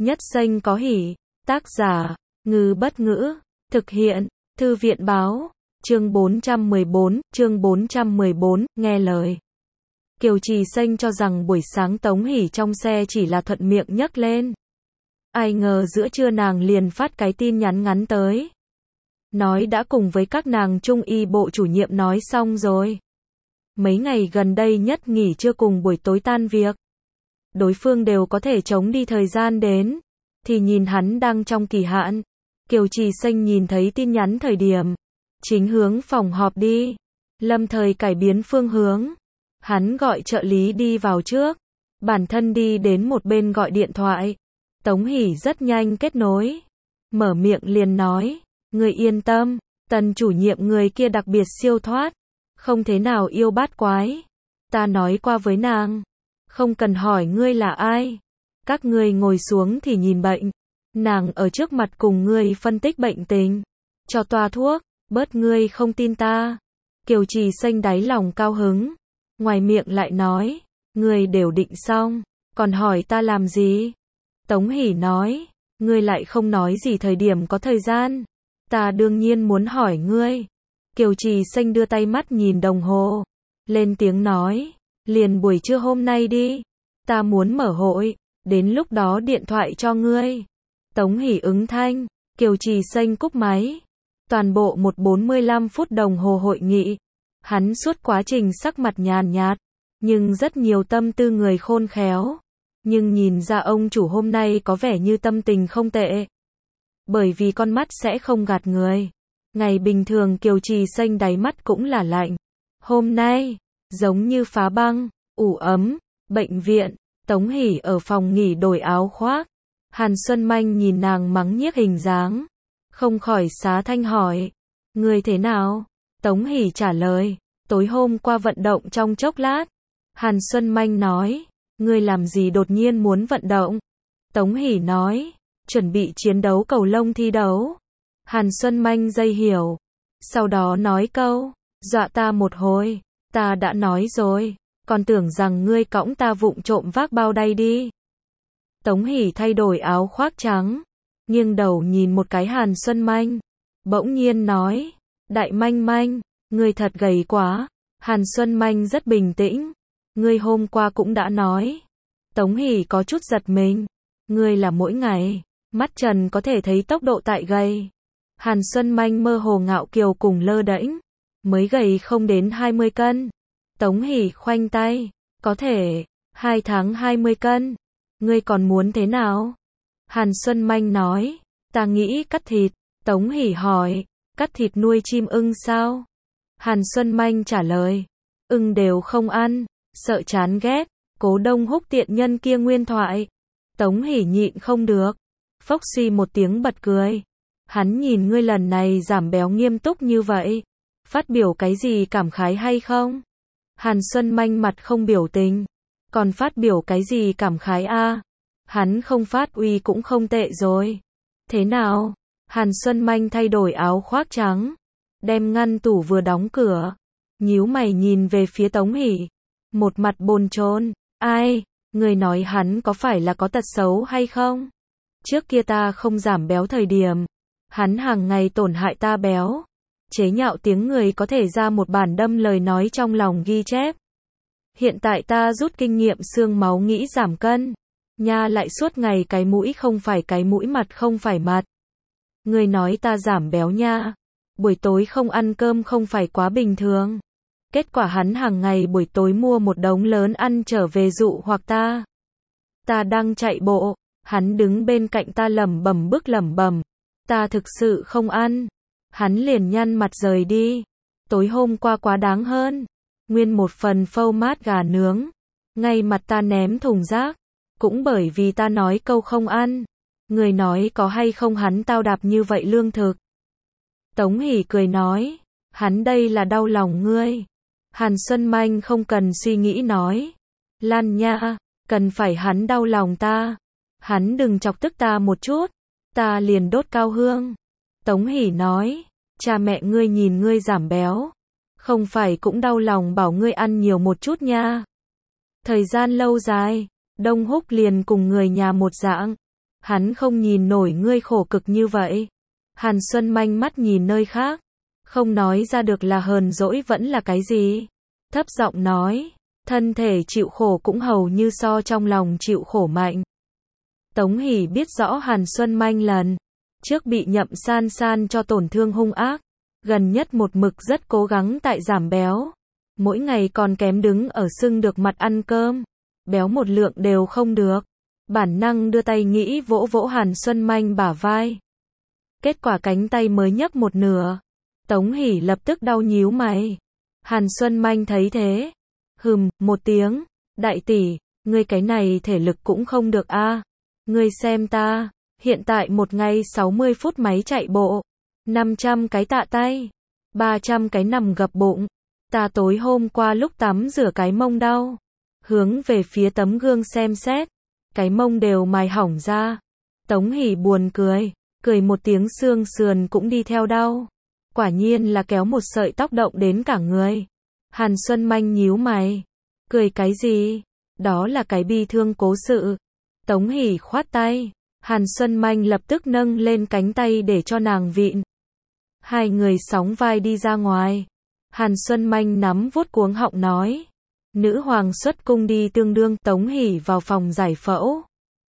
Nhất Xanh có hỉ. Tác giả, Ngư Bất Ngữ. Thực hiện, Thư viện Báo. Chương 414, nghe lời. Kiều Trì Xanh cho rằng buổi sáng Tống Hỷ trong xe chỉ là thuận miệng nhắc lên. Ai ngờ giữa trưa nàng liền phát cái tin nhắn ngắn tới. Nói đã cùng với các nàng Trung y bộ chủ nhiệm nói xong rồi. Mấy ngày gần đây nhất nghỉ trưa cùng buổi tối tan việc. Đối phương đều có thể chống đi thời gian đến. Thì nhìn hắn đang trong kỳ hạn. Kiều Trì Xanh nhìn thấy tin nhắn thời điểm. Chính hướng phòng họp đi. Lâm thời cải biến phương hướng. Hắn gọi trợ lý đi vào trước. Bản thân đi đến một bên gọi điện thoại. Tống Hỷ rất nhanh kết nối. Mở miệng liền nói. Người yên tâm. Tần chủ nhiệm người kia đặc biệt siêu thoát. Không thế nào yêu bát quái. Ta nói qua với nàng. Không cần hỏi ngươi là ai. Các ngươi ngồi xuống thì nhìn bệnh. Nàng ở trước mặt cùng ngươi phân tích bệnh tình. Cho toa thuốc. Bớt ngươi không tin ta. Kiều Trì Xanh đáy lòng cao hứng. Ngoài miệng lại nói. Ngươi đều định xong. Còn hỏi ta làm gì? Tống Hỷ nói. Ngươi lại không nói gì thời điểm có thời gian. Ta đương nhiên muốn hỏi ngươi. Kiều Trì Xanh đưa tay mắt nhìn đồng hồ. Lên tiếng nói. Liền buổi trưa hôm nay đi. Ta muốn mở hội. Đến lúc đó điện thoại cho ngươi. Tống Hỷ ứng thanh. Kiều Trì Xanh cúp máy. Toàn bộ 45 phút đồng hồ hội nghị. Hắn suốt quá trình sắc mặt nhàn nhạt. Nhưng rất nhiều tâm tư người khôn khéo. Nhưng nhìn ra ông chủ hôm nay có vẻ như tâm tình không tệ. Bởi vì con mắt sẽ không gạt người. Ngày bình thường Kiều Trì Xanh đáy mắt cũng là lạnh. Hôm nay, giống như phá băng, ủ ấm, bệnh viện, Tống Hỷ ở phòng nghỉ đổi áo khoác. Hàn Xuân Manh nhìn nàng mắng nhiếc hình dáng. Không khỏi xá thanh hỏi. Người thế nào? Tống Hỷ trả lời. Tối hôm qua vận động trong chốc lát. Hàn Xuân Manh nói. Ngươi làm gì đột nhiên muốn vận động? Tống Hỷ nói. Chuẩn bị chiến đấu cầu lông thi đấu. Hàn Xuân Manh dây hiểu. Sau đó nói câu. Dọa ta một hồi. Ta đã nói rồi. Còn tưởng rằng ngươi cõng ta vụng trộm vác bao đây đi. Tống Hỷ thay đổi áo khoác trắng. Nghiêng đầu nhìn một cái Hàn Xuân Manh. Bỗng nhiên nói. Đại Manh Manh. Ngươi thật gầy quá. Hàn Xuân Manh rất bình tĩnh. Ngươi hôm qua cũng đã nói. Tống Hỷ có chút giật mình. Ngươi là mỗi ngày. Mắt trần có thể thấy tốc độ tại gầy. Hàn Xuân Manh mơ hồ ngạo kiều cùng lơ đễnh. Mới gầy không đến 20 cân. Tống Hỷ khoanh tay. Có thể. 2 tháng 20 cân. Ngươi còn muốn thế nào? Hàn Xuân Manh nói. Ta nghĩ cắt thịt. Tống Hỷ hỏi. Cắt thịt nuôi chim ưng sao? Hàn Xuân Manh trả lời. Ưng đều không ăn. Sợ chán ghét. Cố Đông Húc tiện nhân kia nguyên thoại. Tống Hỷ nhịn không được. Phốc suy một tiếng bật cười. Hắn nhìn ngươi lần này giảm béo nghiêm túc như vậy. Phát biểu cái gì cảm khái hay không? Hàn Xuân Manh mặt không biểu tình. Còn phát biểu cái gì cảm khái a? Hắn không phát uy cũng không tệ rồi. Thế nào? Hàn Xuân Manh thay đổi áo khoác trắng. Đem ngăn tủ vừa đóng cửa. Nhíu mày nhìn về phía Tống Hỷ. Một mặt bồn chồn. Ai? Người nói hắn có phải là có tật xấu hay không? Trước kia ta không giảm béo thời điểm. Hắn hàng ngày tổn hại ta béo. Chế nhạo tiếng người có thể ra một bản đâm lời nói trong lòng ghi chép. Hiện tại ta rút kinh nghiệm xương máu nghĩ giảm cân. Nha lại suốt ngày cái mũi không phải cái mũi mặt không phải mặt. Người nói ta giảm béo nha. Buổi tối không ăn cơm không phải quá bình thường. Kết quả hắn hàng ngày buổi tối mua một đống lớn ăn trở về dụ hoặc ta. Ta đang chạy bộ. Hắn đứng bên cạnh ta lẩm bẩm bức lẩm bẩm. Ta thực sự không ăn. Hắn liền nhăn mặt rời đi. Tối hôm qua quá đáng hơn. Nguyên một phần phâu mát gà nướng. Ngay mặt ta ném thùng rác. Cũng bởi vì ta nói câu không ăn. Người nói có hay không hắn tao đạp như vậy lương thực. Tống Hỷ cười nói. Hắn đây là đau lòng ngươi. Hàn Xuân Manh không cần suy nghĩ nói. Lan nha. Cần phải hắn đau lòng ta. Hắn đừng chọc tức ta một chút. Ta liền đốt cao hương. Tống Hỷ nói. Cha mẹ ngươi nhìn ngươi giảm béo. Không phải cũng đau lòng bảo ngươi ăn nhiều một chút nha. Thời gian lâu dài. Đông Húc liền cùng người nhà một dạng. Hắn không nhìn nổi ngươi khổ cực như vậy. Hàn Xuân Manh mắt nhìn nơi khác, không nói ra được là hờn dỗi vẫn là cái gì. Thấp giọng nói, thân thể chịu khổ cũng hầu như so trong lòng chịu khổ mạnh. Tống Hỷ biết rõ Hàn Xuân Manh lần trước bị Nhậm San San cho tổn thương hung ác, gần nhất một mực rất cố gắng tại giảm béo. Mỗi ngày còn kém đứng ở sưng được mặt ăn cơm, béo một lượng đều không được. Bản năng đưa tay nghĩ vỗ vỗ Hàn Xuân Manh bả vai. Kết quả cánh tay mới nhấc một nửa. Tống Hỷ lập tức đau nhíu mày. Hàn Xuân Manh thấy thế, một tiếng, đại tỷ, ngươi cái này thể lực cũng không được a. Ngươi xem ta, hiện tại một ngày 60 phút máy chạy bộ, 500 cái tạ tay, 300 cái nằm gập bụng. Ta tối hôm qua lúc tắm rửa cái mông đau, hướng về phía tấm gương xem xét, cái mông đều mài hỏng ra. Tống Hỷ buồn cười một tiếng xương sườn cũng đi theo đau. Quả nhiên là kéo một sợi tóc động đến cả người. Hàn Xuân Manh nhíu mày. Cười cái gì? Đó là cái bi thương cố sự. Tống Hỷ khoát tay. Hàn Xuân Manh lập tức nâng lên cánh tay để cho nàng vịn. Hai người sóng vai đi ra ngoài. Hàn Xuân Manh nắm vuốt cuống họng nói. Nữ hoàng xuất cung đi tương đương. Tống Hỷ vào phòng giải phẫu.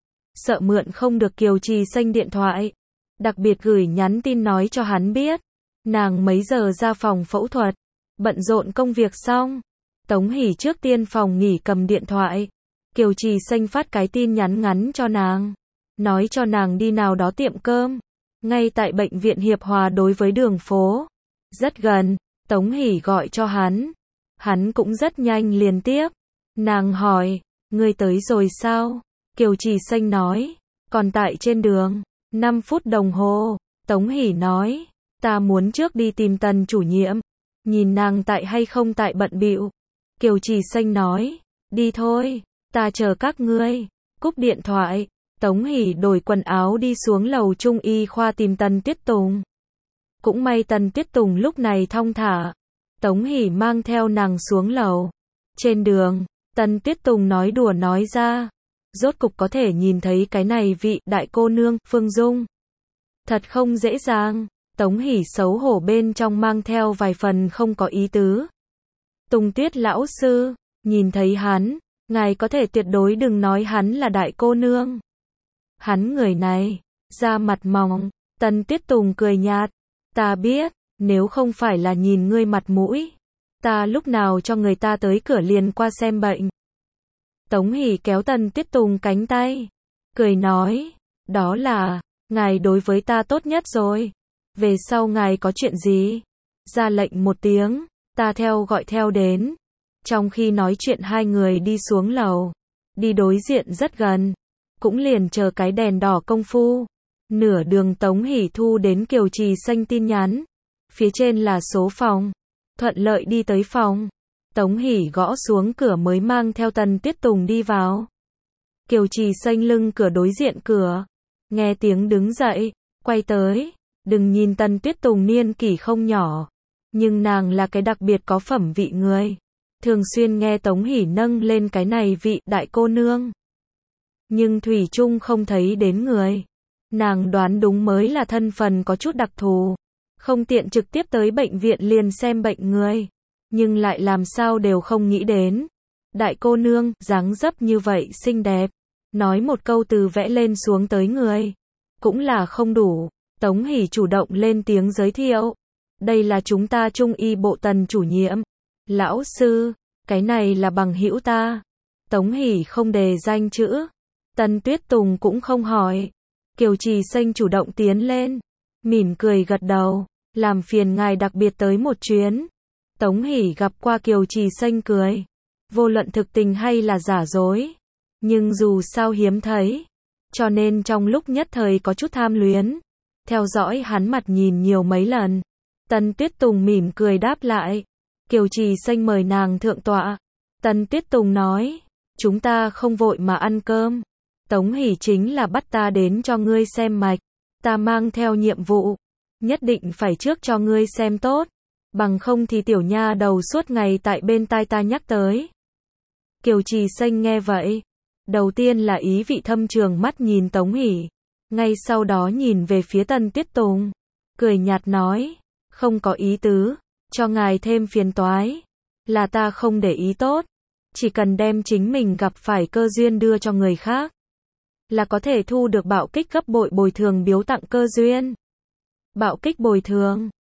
Sợ mượn không được Kiều Trì Xanh điện thoại. Đặc biệt gửi nhắn tin nói cho hắn biết. Nàng mấy giờ ra phòng phẫu thuật. Bận rộn công việc xong. Tống Hỷ trước tiên phòng nghỉ cầm điện thoại. Kiều Trì Xanh phát cái tin nhắn ngắn cho nàng. Nói cho nàng đi nào đó tiệm cơm. Ngay tại bệnh viện Hiệp Hòa đối với đường phố. Rất gần. Tống Hỷ gọi cho hắn. Hắn cũng rất nhanh liền tiếp. Nàng hỏi, ngươi tới rồi sao? Kiều Trì Xanh nói, còn tại trên đường. 5 phút đồng hồ. Tống Hỷ nói, ta muốn trước đi tìm Tần chủ nhiệm. Nhìn nàng tại hay không tại bận bịu. Kiều Trì Xanh nói, đi thôi, ta chờ các ngươi. Cúp điện thoại, Tống Hỷ đổi quần áo đi xuống lầu Trung y khoa tìm Tần Tuyết Tùng. Cũng may Tần Tuyết Tùng lúc này thong thả. Tống Hỷ mang theo nàng xuống lầu. Trên đường, Tần Tuyết Tùng nói đùa nói ra. Rốt cục có thể nhìn thấy cái này vị đại cô nương, Phương Dung. Thật không dễ dàng. Tống Hỷ xấu hổ bên trong mang theo vài phần không có ý tứ. Tùng Tuyết lão sư, nhìn thấy hắn, ngài có thể tuyệt đối đừng nói hắn là đại cô nương. Hắn người này, da mặt mỏng. Tần Tuyết Tùng cười nhạt. Ta biết, nếu không phải là nhìn ngươi mặt mũi, ta lúc nào cho người ta tới cửa liền qua xem bệnh. Tống Hỷ kéo Tần Tuyết Tùng cánh tay, cười nói, đó là, ngài đối với ta tốt nhất rồi. Về sau ngài có chuyện gì? Ra lệnh một tiếng, ta theo gọi theo đến. Trong khi nói chuyện hai người đi xuống lầu, đi đối diện rất gần, cũng liền chờ cái đèn đỏ công phu. Nửa đường Tống Hỷ thu đến Kiều Trì Xanh tin nhắn. Phía trên là số phòng. Thuận lợi đi tới phòng. Tống Hỷ gõ xuống cửa mới mang theo Tần Tuyết Tùng đi vào. Kiều Trì Xanh lưng cửa đối diện cửa. Nghe tiếng đứng dậy, quay tới. Đừng nhìn Tần Tuyết Tùng niên kỷ không nhỏ. Nhưng nàng là cái đặc biệt có phẩm vị người. Thường xuyên nghe Tống Hỷ nâng lên cái này vị đại cô nương. Nhưng thủy chung không thấy đến người. Nàng đoán đúng mới là thân phần có chút đặc thù. Không tiện trực tiếp tới bệnh viện liền xem bệnh người. Nhưng lại làm sao đều không nghĩ đến. Đại cô nương, dáng dấp như vậy xinh đẹp. Nói một câu từ vẽ lên xuống tới người. Cũng là không đủ. Tống Hỷ chủ động lên tiếng giới thiệu. Đây là chúng ta Trung y bộ Tần chủ nhiệm. Lão sư, cái này là bằng hữu ta. Tống Hỷ không đề danh chữ. Tần Tuyết Tùng cũng không hỏi. Kiều Trì Xanh chủ động tiến lên. Mỉm cười gật đầu. Làm phiền ngài đặc biệt tới một chuyến. Tống Hỷ gặp qua Kiều Trì Xanh cười. Vô luận thực tình hay là giả dối. Nhưng dù sao hiếm thấy. Cho nên trong lúc nhất thời có chút tham luyến. Theo dõi hắn mặt nhìn nhiều mấy lần. Tần Tuyết Tùng mỉm cười đáp lại. Kiều Trì Xanh mời nàng thượng tọa. Tần Tuyết Tùng nói. Chúng ta không vội mà ăn cơm. Tống Hỷ chính là bắt ta đến cho ngươi xem mạch. Ta mang theo nhiệm vụ. Nhất định phải trước cho ngươi xem tốt. Bằng không thì tiểu nha đầu suốt ngày tại bên tai ta nhắc tới. Kiều Trì Xanh nghe vậy. Đầu tiên là ý vị thâm trường mắt nhìn Tống Hỷ. Ngay sau đó nhìn về phía Tần Tuyết Tùng, cười nhạt nói, không có ý tứ, cho ngài thêm phiền toái, là ta không để ý tốt, chỉ cần đem chính mình gặp phải cơ duyên đưa cho người khác, là có thể thu được bạo kích gấp bội bồi thường biếu tặng cơ duyên. Bạo kích bồi thường.